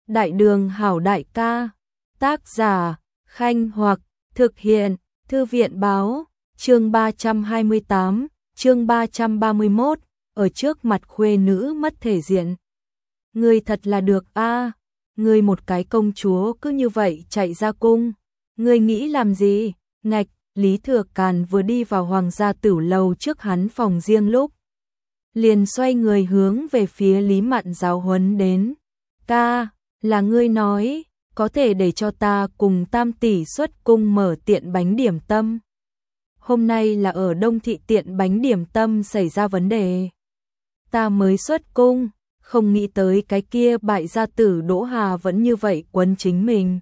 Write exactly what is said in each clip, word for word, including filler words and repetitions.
Đại đường hảo đại ca, tác giả, Khanh Hoặc, thực hiện, Thư viện báo, chương ba trăm hai mươi tám, chương ba trăm ba mươi mốt, ở trước mặt khuê nữ mất thể diện. Ngươi thật là được a, ngươi một cái công chúa cứ như vậy chạy ra cung, ngươi nghĩ làm gì? Ngạch, Lý Thừa Càn vừa đi vào hoàng gia tửu lầu trước hắn phòng riêng lúc, liền xoay người hướng về phía Lý Mạn giáo huấn đến. Ca, là ngươi nói, có thể để cho ta cùng tam tỷ xuất cung mở tiệm bánh điểm tâm. Hôm nay là ở Đông Thị tiệm bánh điểm tâm xảy ra vấn đề. Ta mới xuất cung, không nghĩ tới cái kia bại gia tử Đỗ Hà vẫn như vậy quấn chính mình.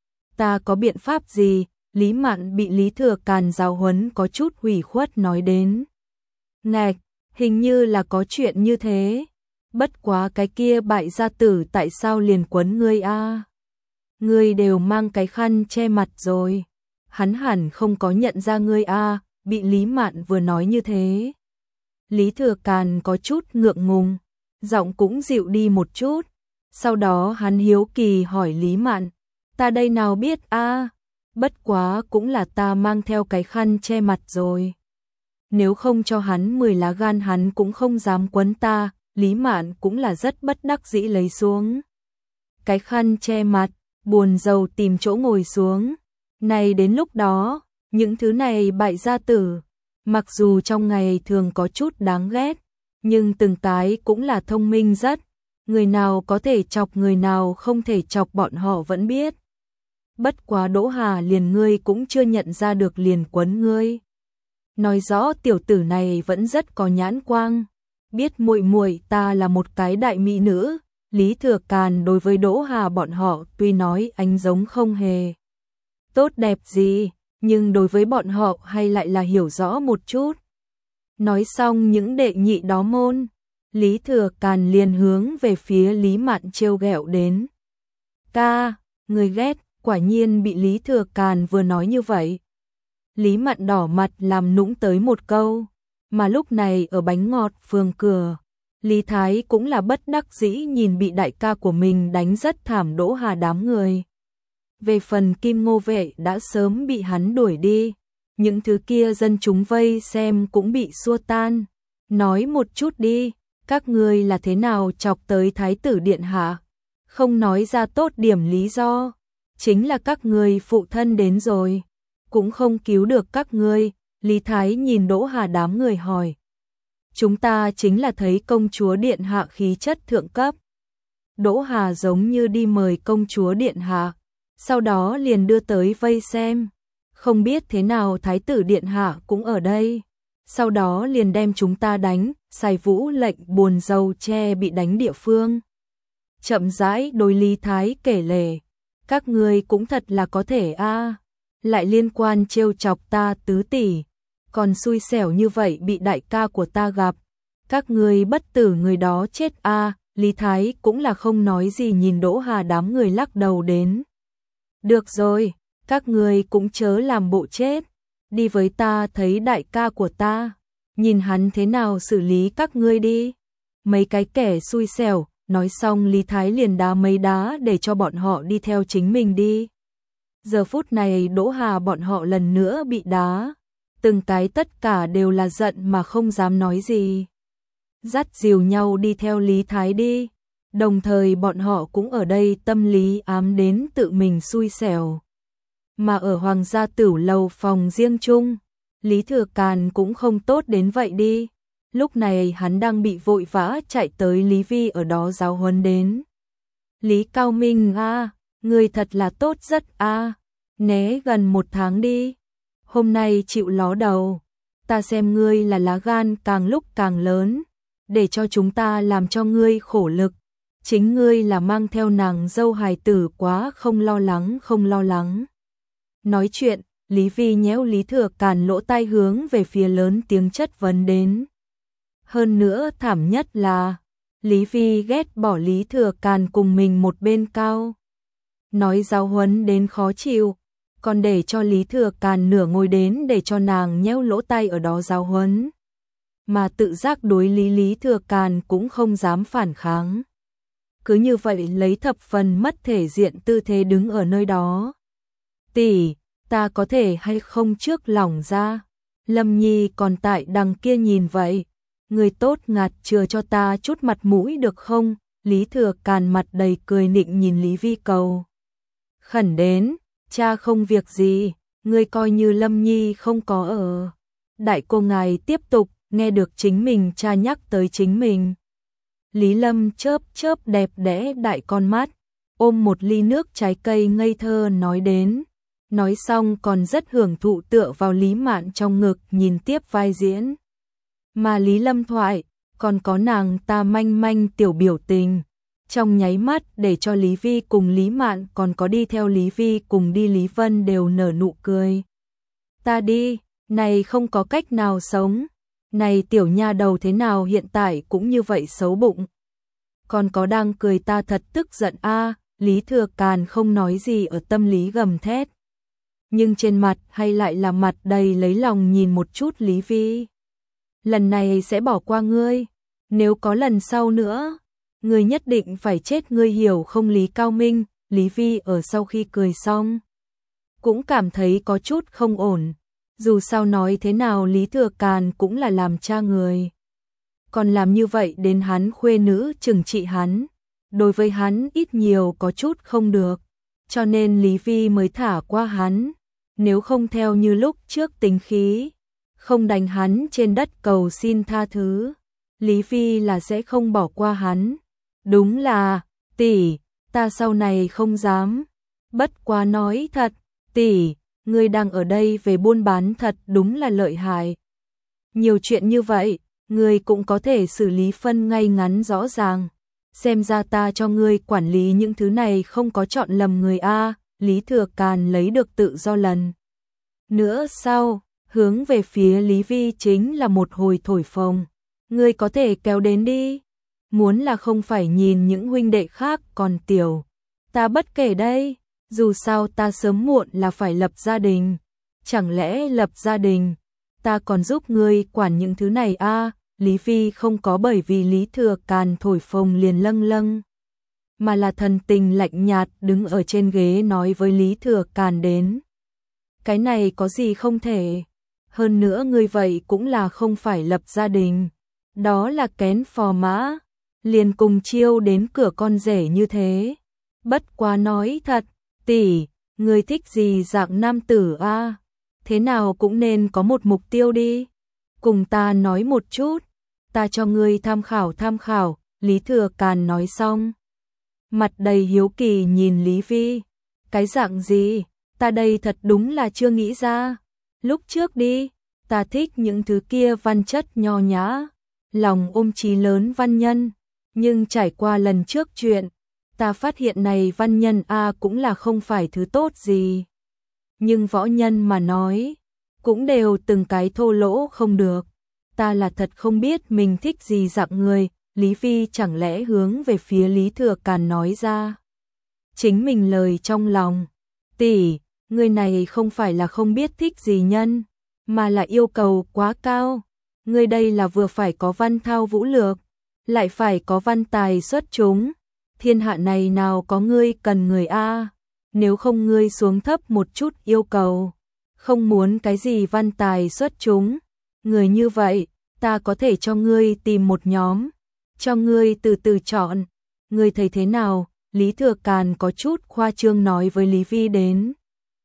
Ta có biện pháp gì? Lý Mạn bị Lý Thừa Càn giáo huấn có chút hủy khuất nói đến. Ngạch, hình như là có chuyện như thế. Bất quá cái kia bại gia tử tại sao liền quấn ngươi a? Ngươi đều mang cái khăn che mặt rồi. Hắn hẳn không có nhận ra ngươi a, bị Lý Mạn vừa nói như thế. Lý Thừa Càn có chút ngượng ngùng, giọng cũng dịu đi một chút. Sau đó hắn hiếu kỳ hỏi Lý Mạn, ta đây nào biết a, bất quá cũng là ta mang theo cái khăn che mặt rồi. Nếu không cho hắn mười lá gan hắn cũng không dám quấn ta. Lý Mạn cũng là rất bất đắc dĩ lấy xuống cái khăn che mặt, buồn rầu tìm chỗ ngồi xuống. Này đến lúc đó, những thứ này bại gia tử, mặc dù trong ngày thường có chút đáng ghét, nhưng từng cái cũng là thông minh rất, người nào có thể chọc người nào không thể chọc bọn họ vẫn biết. Bất quá Đỗ Hà liền ngươi cũng chưa nhận ra được liền quấn ngươi. Nói rõ tiểu tử này vẫn rất có nhãn quang. Biết muội muội ta là một cái đại mỹ nữ. Lý Thừa Càn đối với Đỗ Hà bọn họ tuy nói anh giống không hề tốt đẹp gì, nhưng đối với bọn họ hay lại là hiểu rõ một chút. Nói xong những đệ nhị đó môn, Lý Thừa Càn liền hướng về phía Lý Mạn trêu ghẹo đến. Ca, người ghét, quả nhiên bị Lý Thừa Càn vừa nói như vậy. Lý Mạn đỏ mặt làm nũng tới một câu. Mà lúc này ở bánh ngọt phường cửa, Lý Thái cũng là bất đắc dĩ nhìn bị đại ca của mình đánh rất thảm Đỗ Hà đám người. Về phần Kim Ngô Vệ đã sớm bị hắn đuổi đi, những thứ kia dân chúng vây xem cũng bị xua tan. Nói một chút đi, các ngươi là thế nào chọc tới Thái tử Điện Hạ? Không nói ra tốt điểm lý do, chính là các ngươi phụ thân đến rồi, cũng không cứu được các ngươi. Lý Thái nhìn Đỗ Hà đám người hỏi. Chúng ta chính là thấy công chúa Điện Hạ khí chất thượng cấp. Đỗ Hà giống như đi mời công chúa Điện Hạ, sau đó liền đưa tới vây xem. Không biết thế nào Thái tử Điện Hạ cũng ở đây. Sau đó liền đem chúng ta đánh, sai vũ lệnh buồn rầu che bị đánh địa phương. Chậm rãi đối Lý Thái kể lể. Các ngươi cũng thật là có thể a, lại liên quan trêu chọc ta tứ tỷ. Còn xui xẻo như vậy bị đại ca của ta gặp. Các ngươi bất tử người đó chết a. À, Lý Thái cũng là không nói gì nhìn Đỗ Hà đám người lắc đầu đến. Được rồi, các ngươi cũng chớ làm bộ chết. Đi với ta thấy đại ca của ta. Nhìn hắn thế nào xử lý các ngươi đi. Mấy cái kẻ xui xẻo. Nói xong Lý Thái liền đá mấy đá để cho bọn họ đi theo chính mình đi. Giờ phút này Đỗ Hà bọn họ lần nữa bị đá. Từng cái tất cả đều là giận mà không dám nói gì. Dắt dìu nhau đi theo Lý Thái đi. Đồng thời bọn họ cũng ở đây tâm lý ám đến tự mình xui xẻo. Mà ở hoàng gia tửu lầu phòng riêng chung, Lý Thừa Càn cũng không tốt đến vậy đi. Lúc này hắn đang bị vội vã chạy tới Lý Vi ở đó giáo huấn đến. Lý Cao Minh a, à, người thật là tốt rất a, à, né gần một tháng đi. Hôm nay chịu ló đầu, ta xem ngươi là lá gan càng lúc càng lớn, để cho chúng ta làm cho ngươi khổ lực. Chính ngươi là mang theo nàng dâu hài tử quá không lo lắng không lo lắng. Nói chuyện, Lý Vi nhéo Lý Thừa Càn lỗ tai hướng về phía lớn tiếng chất vấn đến. Hơn nữa thảm nhất là, Lý Vi ghét bỏ Lý Thừa Càn cùng mình một bên cao. Nói giáo huấn đến khó chịu. Còn để cho Lý Thừa Càn nửa ngồi đến để cho nàng nhéo lỗ tai ở đó giáo huấn. Mà tự giác đối lý Lý Thừa Càn cũng không dám phản kháng. cứ như vậy lấy thập phần mất thể diện tư thế đứng ở nơi đó. Tỷ, ta có thể hay không trước lỏng ra? Lâm Nhi còn tại đằng kia nhìn vậy. Người tốt ngạt chừa cho ta chút mặt mũi được không? Lý Thừa Càn mặt đầy cười nịnh nhìn Lý Vi cầu. Khẩn đến, cha không việc gì, ngươi coi như Lâm Nhi không có ở. Đại cô ngài tiếp tục, nghe được chính mình cha nhắc tới chính mình. Lý Lâm chớp chớp đẹp đẽ đại con mắt, ôm một ly nước trái cây ngây thơ nói đến. Nói xong còn rất hưởng thụ tựa vào Lý Mạn trong ngực nhìn tiếp vai diễn. Mà Lý Lâm thoại, còn có nàng ta manh manh tiểu biểu tình. Trong nháy mắt để cho Lý Vi cùng Lý Mạn còn có đi theo Lý Vi cùng đi Lý Vân đều nở nụ cười. Ta đi, này không có cách nào sống. Này tiểu nha đầu thế nào hiện tại cũng như vậy xấu bụng. Còn có đang cười ta thật tức giận a. Lý Thừa Càn không nói gì ở tâm lý gầm thét. Nhưng trên mặt hay lại là mặt đầy lấy lòng nhìn một chút Lý Vi. Lần này sẽ bỏ qua ngươi, nếu có lần sau nữa, ngươi nhất định phải chết, ngươi hiểu không Lý Cao Minh? Lý Vi ở sau khi cười xong, cũng cảm thấy có chút không ổn, dù sao nói thế nào Lý Thừa Càn cũng là làm cha người. Còn làm như vậy đến hắn khuê nữ trừng trị hắn, đối với hắn ít nhiều có chút không được, cho nên Lý Vi mới thả qua hắn, nếu không theo như lúc trước tính khí, không đánh hắn trên đất cầu xin tha thứ, Lý Vi là sẽ không bỏ qua hắn. Đúng là, tỷ, ta sau này không dám. Bất quá nói thật, tỷ, ngươi đang ở đây về buôn bán thật đúng là lợi hại. Nhiều chuyện như vậy, ngươi cũng có thể xử lý phân ngay ngắn rõ ràng. Xem ra ta cho ngươi quản lý những thứ này không có chọn lầm người a. Lý Thừa Càn lấy được tự do lần nữa sau, hướng về phía Lý Vi chính là một hồi thổi phồng. Ngươi có thể kéo đến đi. Muốn là không phải nhìn những huynh đệ khác còn tiểu. Ta bất kể đây, dù sao ta sớm muộn là phải lập gia đình. Chẳng lẽ lập gia đình, ta còn giúp ngươi quản những thứ này a? Lý Vi không có bởi vì Lý Thừa Càn thổi phồng liền lâng lâng, mà là thần tình lạnh nhạt đứng ở trên ghế nói với Lý Thừa Càn đến. Cái này có gì không thể, hơn nữa ngươi vậy cũng là không phải lập gia đình, đó là kén phò mã, liền cùng chiêu đến cửa con rể như thế. Bất quá nói thật, tỷ, ngươi thích gì dạng nam tử a? Thế nào cũng nên có một mục tiêu đi, cùng ta nói một chút, ta cho ngươi tham khảo tham khảo. Lý Thừa Càn nói xong, mặt đầy hiếu kỳ nhìn Lý Vi. Cái dạng gì? Ta đây thật đúng là chưa nghĩ ra. Lúc trước đi, ta thích những thứ kia văn chất nho nhã, lòng ôm chí lớn văn nhân, nhưng trải qua lần trước chuyện, ta phát hiện này văn nhân a cũng là không phải thứ tốt gì. Nhưng võ nhân mà nói, cũng đều từng cái thô lỗ không được. Ta là thật không biết mình thích gì dạng người. Lý Vi chẳng lẽ hướng về phía Lý Thừa Càn nói ra chính mình lời trong lòng. Tỷ, người này không phải là không biết thích gì nhân, mà là yêu cầu quá cao. Người đây là vừa phải có văn thao vũ lược, lại phải có văn tài xuất chúng. Thiên hạ này nào có ngươi cần người a? Nếu không ngươi xuống thấp một chút yêu cầu, không muốn cái gì văn tài xuất chúng, người như vậy, ta có thể cho ngươi tìm một nhóm, cho ngươi từ từ chọn. Ngươi thấy thế nào? Lý Thừa Càn có chút khoa trương nói với Lý Vi đến.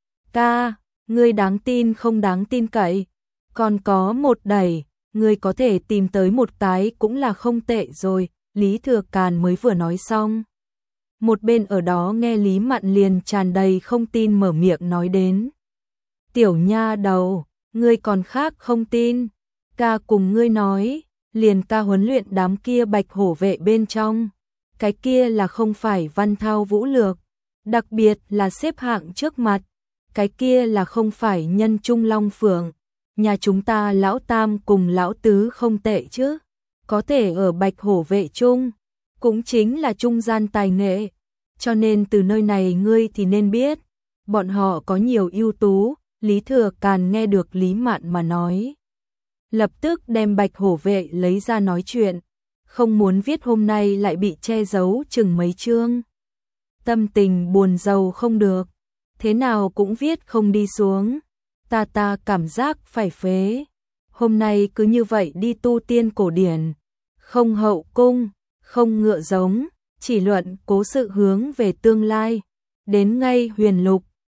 Ca, ngươi đáng tin không đáng tin cậy, còn có một đẩy, ngươi có thể tìm tới một cái cũng là không tệ rồi. Lý Thừa Càn mới vừa nói xong, một bên ở đó nghe Lý Mạn liền tràn đầy không tin mở miệng nói đến. Tiểu nha đầu, ngươi còn khác không tin, ca cùng ngươi nói, liền ca huấn luyện đám kia bạch hổ vệ bên trong, cái kia là không phải văn thao vũ lược, đặc biệt là xếp hạng trước mặt, cái kia là không phải nhân trung long phượng. Nhà chúng ta lão tam cùng lão tứ không tệ chứ, có thể ở bạch hổ vệ chung, cũng chính là trung gian tài nghệ, cho nên từ nơi này ngươi thì nên biết, bọn họ có nhiều ưu tú. Lý Thừa Càn nghe được Lý Mạn mà nói, lập tức đem bạch hổ vệ lấy ra nói chuyện, không muốn viết hôm nay lại bị che giấu chừng mấy chương. Tâm tình buồn rầu không được, thế nào cũng viết không đi xuống. Ta ta cảm giác phải phế. Hôm nay cứ như vậy đi tu tiên cổ điển, không hậu cung, không ngựa giống, chỉ luận cố sự hướng về tương lai. Đến ngay huyền lục,